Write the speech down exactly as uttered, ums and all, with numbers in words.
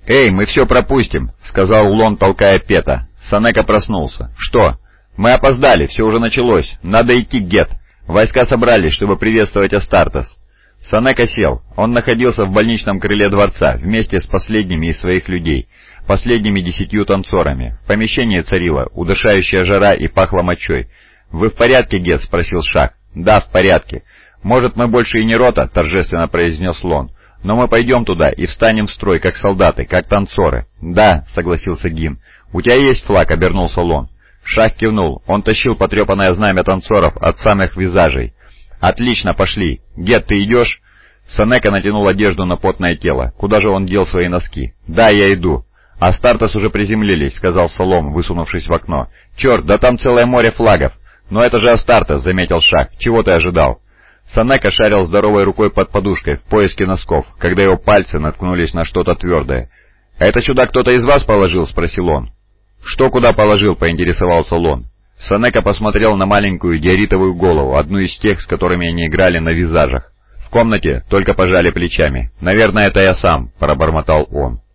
«Эй, мы все пропустим», — сказал Лон, толкая Пета. Санека проснулся. «Что?» «Мы опоздали, все уже началось. Надо идти, Гет. Войска собрались, чтобы приветствовать Астартес». Санека сел. Он находился в больничном крыле дворца, вместе с последними из своих людей, последними десятью танцорами. В помещении царила удушающая жара и пахло мочой. «Вы в порядке, Гет?» — спросил Шах. «Да, в порядке». «Может, мы больше и не рота?» — торжественно произнес Лон. «Но мы пойдем туда и встанем в строй, как солдаты, как танцоры». «Да», — согласился Гин. «У тебя есть флаг?» — обернулся Лон. Шах кивнул. Он тащил потрепанное знамя танцоров от самых визажей. «Отлично, пошли. Гет, ты идешь?» Санека натянул одежду на потное тело. Куда же он дел свои носки? «Да, я иду». «Астартес уже приземлились», — сказал Солом, высунувшись в окно. «Черт, да там целое море флагов!» «Но это же Астартес», — заметил Шах. «Чего ты ожидал?» Санека шарил здоровой рукой под подушкой в поиске носков, когда его пальцы наткнулись на что-то твердое. «Это сюда кто-то из вас положил?» — спросил он. «Что куда положил?» — поинтересовался Лон. Санека посмотрел на маленькую диоритовую голову, одну из тех, с которыми они играли на визажах. В комнате только пожали плечами. «Наверное, это я сам», — пробормотал он.